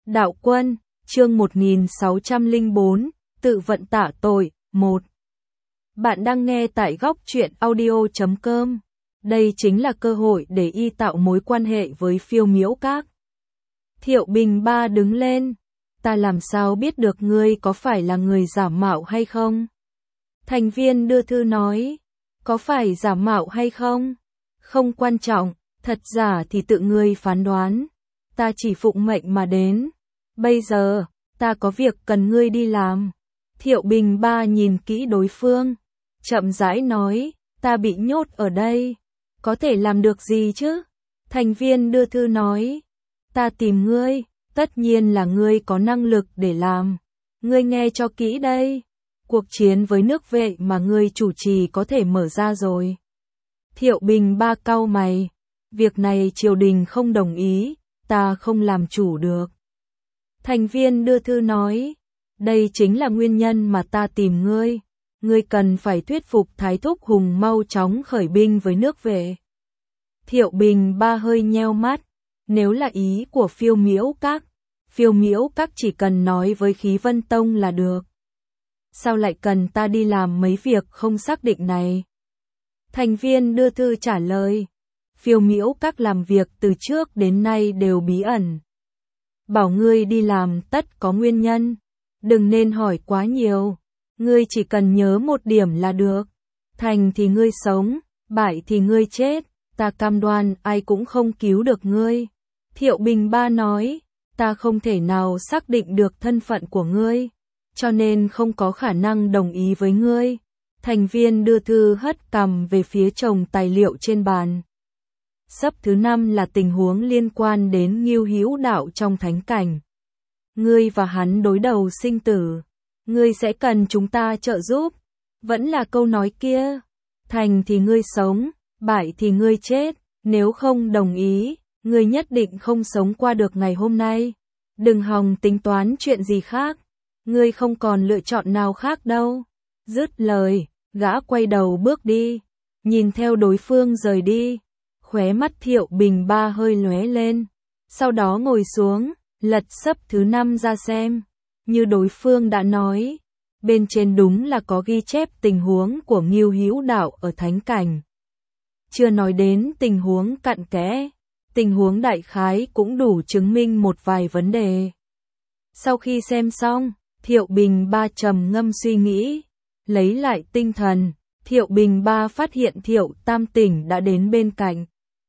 Đạo Quân, chương 1604, tự vận tạ tội, 1. Bạn đang nghe tại góc truyện audio.com. Đây chính là cơ hội để y tạo mối quan hệ với Phiêu Miễu Các. Thiệu Bình Ba đứng lên. Ta làm sao biết được ngươi có phải là người giả mạo hay không? Thành viên đưa thư nói. Có phải giả mạo hay không? Không quan trọng, thật giả thì tự ngươi phán đoán. Ta chỉ phụng mệnh mà đến. Bây giờ, ta có việc cần ngươi đi làm. Thiệu Bình Ba nhìn kỹ đối phương, chậm rãi nói, ta bị nhốt ở đây. Có thể làm được gì chứ? Thành viên đưa thư nói, ta tìm ngươi, tất nhiên là ngươi có năng lực để làm. Ngươi nghe cho kỹ đây. Cuộc chiến với nước Vệ mà ngươi chủ trì có thể mở ra rồi. Thiệu Bình Ba cau mày. Việc này triều đình không đồng ý, ta không làm chủ được. Thành viên đưa thư nói, đây chính là nguyên nhân mà ta tìm ngươi. Ngươi cần phải thuyết phục Thái Thúc Hùng mau chóng khởi binh với nước Vệ. Thiệu Bình Ba hơi nheo mắt. Nếu là ý của Phiêu Miễu Các chỉ cần nói với Khí Vân Tông là được. Sao lại cần ta đi làm mấy việc không xác định này? Thành viên đưa thư trả lời, Phiêu Miễu Các làm việc từ trước đến nay đều bí ẩn. Bảo ngươi đi làm tất có nguyên nhân. Đừng nên hỏi quá nhiều. Ngươi chỉ cần nhớ một điểm là được. Thành thì ngươi sống, bại thì ngươi chết. Ta cam đoan ai cũng không cứu được ngươi. Thiệu Bình Ba nói, ta không thể nào xác định được thân phận của ngươi, cho nên không có khả năng đồng ý với ngươi. Thành viên đưa thư hất cằm về phía chồng tài liệu trên bàn. Sấp thứ 5 là tình huống liên quan đến Ngưu Hữu Đạo trong thánh cảnh. Ngươi và hắn đối đầu sinh tử. Ngươi sẽ cần chúng ta trợ giúp. Vẫn là câu nói kia. Thành thì ngươi sống, bại thì ngươi chết. Nếu không đồng ý, ngươi nhất định không sống qua được ngày hôm nay. Đừng hòng tính toán chuyện gì khác. Ngươi không còn lựa chọn nào khác đâu. Dứt lời, gã quay đầu bước đi. Nhìn theo đối phương rời đi. Khóe mắt Thiệu Bình Ba hơi lóe lên. Sau đó ngồi xuống, lật sấp thứ 5 ra xem. Như đối phương đã nói, bên trên đúng là có ghi chép tình huống của Ngưu Hữu Đạo ở thánh cảnh. Chưa nói đến tình huống cặn kẽ, tình huống đại khái cũng đủ chứng minh một vài vấn đề. Sau khi xem xong, Thiệu Bình Ba trầm ngâm suy nghĩ, lấy lại tinh thần, Thiệu Bình Ba phát hiện Thiệu Tam Tỉnh đã đến bên cạnh.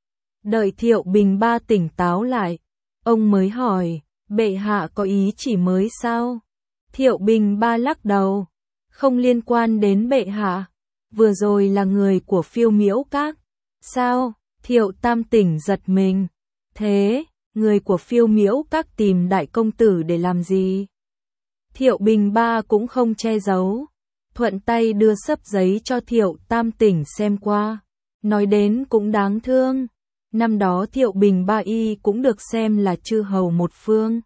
Đợi Thiệu Bình Ba tỉnh táo lại, ông mới hỏi, bệ hạ có ý chỉ mới sao? Thiệu Bình Ba lắc đầu, không liên quan đến bệ hạ, vừa rồi là người của Phiêu Miễu Các. Sao? Thiệu Tam Tỉnh giật mình. Thế, người của Phiêu Miễu Các tìm đại công tử để làm gì? Thiệu Bình Ba cũng không che giấu, thuận tay đưa sấp giấy cho Thiệu Tam Tỉnh xem qua, nói đến cũng đáng thương. Năm đó Thiệu Bình Ba y cũng được xem là chư hầu một phương.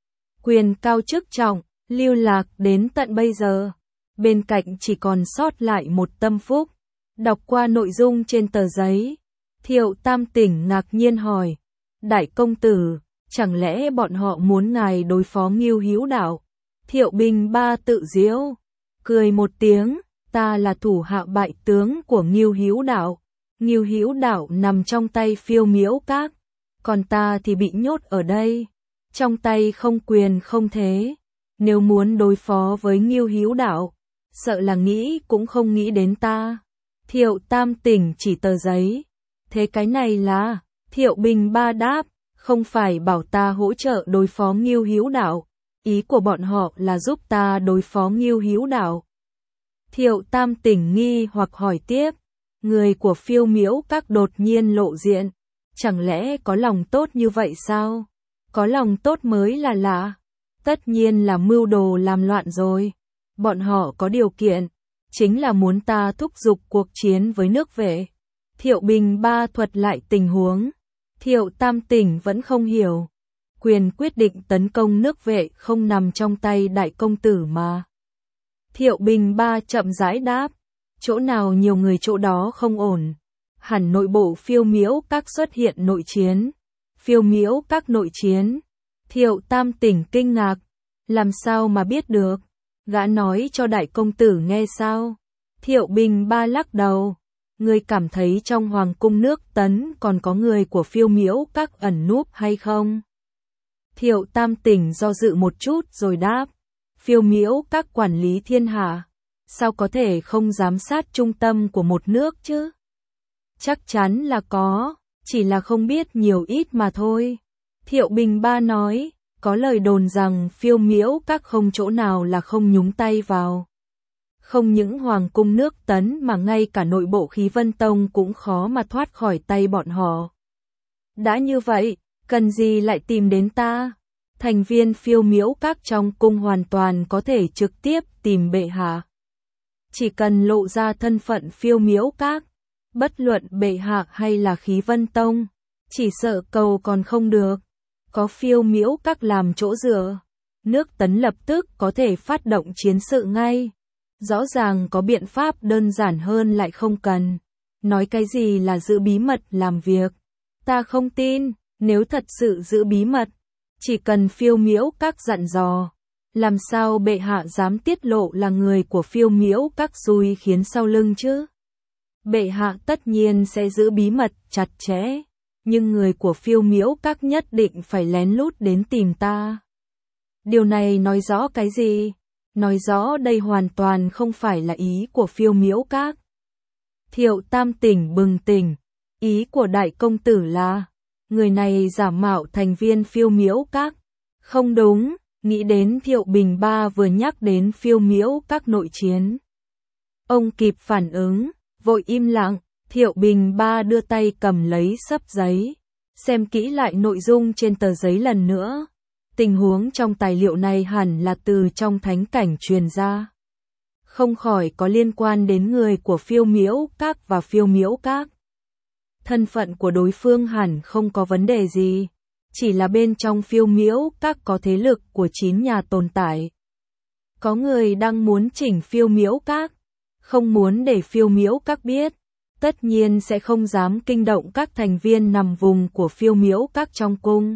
Quyền cao chức trọng, lưu lạc đến tận bây giờ. Bên cạnh chỉ còn sót lại một tâm phúc. Đọc qua nội dung trên tờ giấy, Thiệu Tam Tỉnh ngạc nhiên hỏi, đại công tử, chẳng lẽ bọn họ muốn ngài đối phó Ngưu Hữu Đạo? Thiệu Bình Ba tự giễu, cười một tiếng, ta là thủ hạ bại tướng của Ngưu Hữu Đạo. Ngưu Hữu Đạo nằm trong tay Phiêu Miễu Các, còn ta thì bị nhốt ở đây, trong tay không quyền không thế. Nếu muốn đối phó với Ngưu Hữu Đạo, sợ là nghĩ cũng không nghĩ đến ta. Thiệu Tam Tỉnh chỉ tờ giấy. Thế cái này là? Thiệu Bình Ba đáp, không phải bảo ta hỗ trợ đối phó Ngưu Hữu Đạo, ý của bọn họ là giúp ta đối phó Ngưu Hữu Đạo. Thiệu Tam Tỉnh nghi hoặc hỏi tiếp, người của Phiêu Miễu Các đột nhiên lộ diện, chẳng lẽ có lòng tốt như vậy sao? Có lòng tốt mới là lạ. Tất nhiên là mưu đồ làm loạn rồi. Bọn họ có điều kiện, chính là muốn ta thúc giục cuộc chiến với nước Vệ. Thiệu Bình Ba thuật lại tình huống. Thiệu Tam Tỉnh vẫn không hiểu. Quyền quyết định tấn công nước Vệ không nằm trong tay đại công tử mà. Thiệu Bình Ba chậm rãi đáp, chỗ nào nhiều người chỗ đó không ổn. Hẳn nội bộ Phiêu Miễu Các xuất hiện nội chiến. Phiêu Miễu Các nội chiến. Thiệu Tam Tỉnh kinh ngạc, làm sao mà biết được, gã nói cho đại công tử nghe sao? Thiệu Bình Ba lắc đầu, ngươi cảm thấy trong hoàng cung nước Tấn còn có người của Phiêu Miễu Các ẩn núp hay không? Thiệu Tam Tỉnh do dự một chút rồi đáp, Phiêu Miễu Các quản lý thiên hạ, sao có thể không giám sát trung tâm của một nước chứ? Chắc chắn là có, chỉ là không biết nhiều ít mà thôi. Thiệu Bình Ba nói, có lời đồn rằng Phiêu Miễu Các không chỗ nào là không nhúng tay vào. Không những hoàng cung nước Tấn mà ngay cả nội bộ Khí Vân Tông cũng khó mà thoát khỏi tay bọn họ. Đã như vậy, cần gì lại tìm đến ta? Thành viên Phiêu Miễu Các trong cung hoàn toàn có thể trực tiếp tìm bệ hạ. Chỉ cần lộ ra thân phận Phiêu Miễu Các, bất luận bệ hạ hay là Khí Vân Tông, chỉ sợ cầu còn không được. Có Phiêu Miễu Các làm chỗ dựa, nước Tấn lập tức có thể phát động chiến sự ngay. Rõ ràng có biện pháp đơn giản hơn lại không cần. Nói cái gì là giữ bí mật làm việc. Ta không tin, nếu thật sự giữ bí mật, chỉ cần Phiêu Miễu Các dặn dò, làm sao bệ hạ dám tiết lộ là người của Phiêu Miễu Các xui khiến sau lưng chứ? Bệ hạ tất nhiên sẽ giữ bí mật chặt chẽ, nhưng người của Phiêu Miễu Các nhất định phải lén lút đến tìm ta. Điều này nói rõ cái gì? Nói rõ đây hoàn toàn không phải là ý của Phiêu Miễu Các. Thiệu Tam Tỉnh bừng tỉnh, ý của đại công tử là, người này giả mạo thành viên Phiêu Miễu Các. Không đúng, nghĩ đến Thiệu Bình Ba vừa nhắc đến Phiêu Miễu Các nội chiến. Ông kịp phản ứng, vội im lặng, Thiệu Bình Ba đưa tay cầm lấy xấp giấy, xem kỹ lại nội dung trên tờ giấy lần nữa. Tình huống trong tài liệu này hẳn là từ trong thánh cảnh truyền ra. Không khỏi có liên quan đến người của Phiêu Miễu Các và Phiêu Miễu Các. Thân phận của đối phương hẳn không có vấn đề gì, chỉ là bên trong Phiêu Miễu Các có thế lực của 9 nhà tồn tại. Có người đang muốn chỉnh Phiêu Miễu Các, không muốn để Phiêu Miễu Các biết, tất nhiên sẽ không dám kinh động các thành viên nằm vùng của Phiêu Miễu Các trong cung.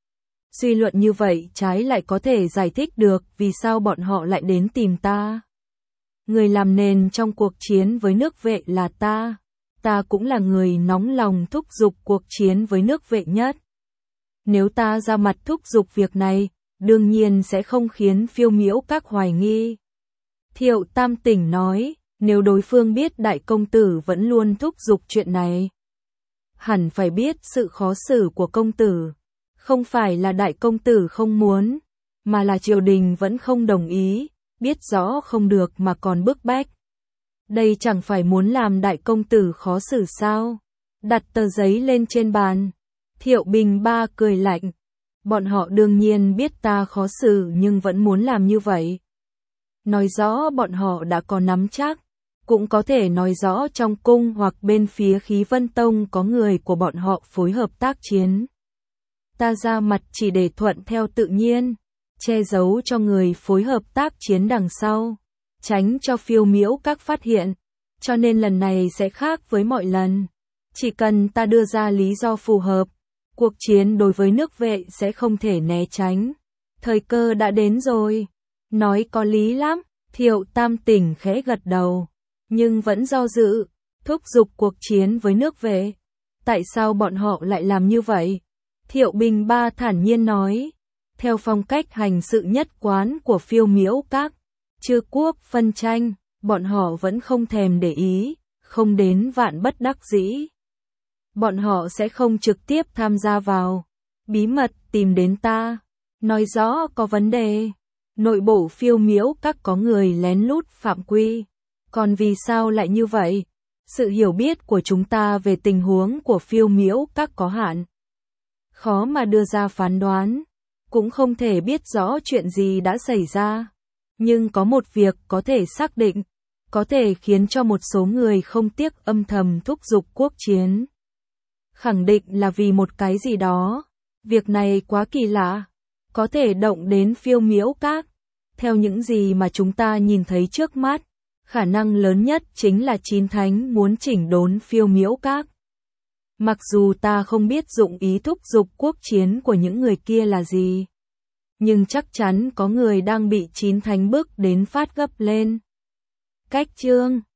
Suy luận như vậy trái lại có thể giải thích được vì sao bọn họ lại đến tìm ta. Người làm nền trong cuộc chiến với nước Vệ là ta. Ta cũng là người nóng lòng thúc giục cuộc chiến với nước Vệ nhất. Nếu ta ra mặt thúc giục việc này, đương nhiên sẽ không khiến Phiêu Miễu Các hoài nghi. Thiệu Tam Tỉnh nói, nếu đối phương biết đại công tử vẫn luôn thúc giục chuyện này, hẳn phải biết sự khó xử của công tử. Không phải là đại công tử không muốn, mà là triều đình vẫn không đồng ý, biết rõ không được mà còn bức bách. Đây chẳng phải muốn làm đại công tử khó xử sao? Đặt tờ giấy lên trên bàn. Thiệu Bình Ba cười lạnh. Bọn họ đương nhiên biết ta khó xử nhưng vẫn muốn làm như vậy. Nói rõ bọn họ đã có nắm chắc. Cũng có thể nói rõ trong cung hoặc bên phía Khí Vân Tông có người của bọn họ phối hợp tác chiến. Ta ra mặt chỉ để thuận theo tự nhiên, che giấu cho người phối hợp tác chiến đằng sau, tránh cho Phiêu Miễu Các phát hiện, cho nên lần này sẽ khác với mọi lần. Chỉ cần ta đưa ra lý do phù hợp, cuộc chiến đối với nước Vệ sẽ không thể né tránh. Thời cơ đã đến rồi. Nói có lý lắm, Thiệu Tam Tỉnh khẽ gật đầu, nhưng vẫn do dự, thúc giục cuộc chiến với nước Vệ. Tại sao bọn họ lại làm như vậy? Thiệu Bình Ba thản nhiên nói, theo phong cách hành sự nhất quán của Phiêu Miễu Các, chư quốc phân tranh, bọn họ vẫn không thèm để ý, không đến vạn bất đắc dĩ. Bọn họ sẽ không trực tiếp tham gia vào, bí mật tìm đến ta, nói rõ có vấn đề. Nội bộ Phiêu Miễu Các có người lén lút phạm quy, còn vì sao lại như vậy? Sự hiểu biết của chúng ta về tình huống của Phiêu Miễu Các có hạn. Khó mà đưa ra phán đoán, cũng không thể biết rõ chuyện gì đã xảy ra. Nhưng có một việc có thể xác định, có thể khiến cho một số người không tiếc âm thầm thúc giục quốc chiến. Khẳng định là vì một cái gì đó. Việc này quá kỳ lạ, có thể động đến Phiêu Miễu Các. Theo những gì mà chúng ta nhìn thấy trước mắt, khả năng lớn nhất chính là Chín Thánh muốn chỉnh đốn Phiêu Miễu Các. Mặc dù ta không biết dụng ý thúc giục quốc chiến của những người kia là gì, nhưng chắc chắn có người đang bị chín thánh bức đến phát gấp lên. Cách chương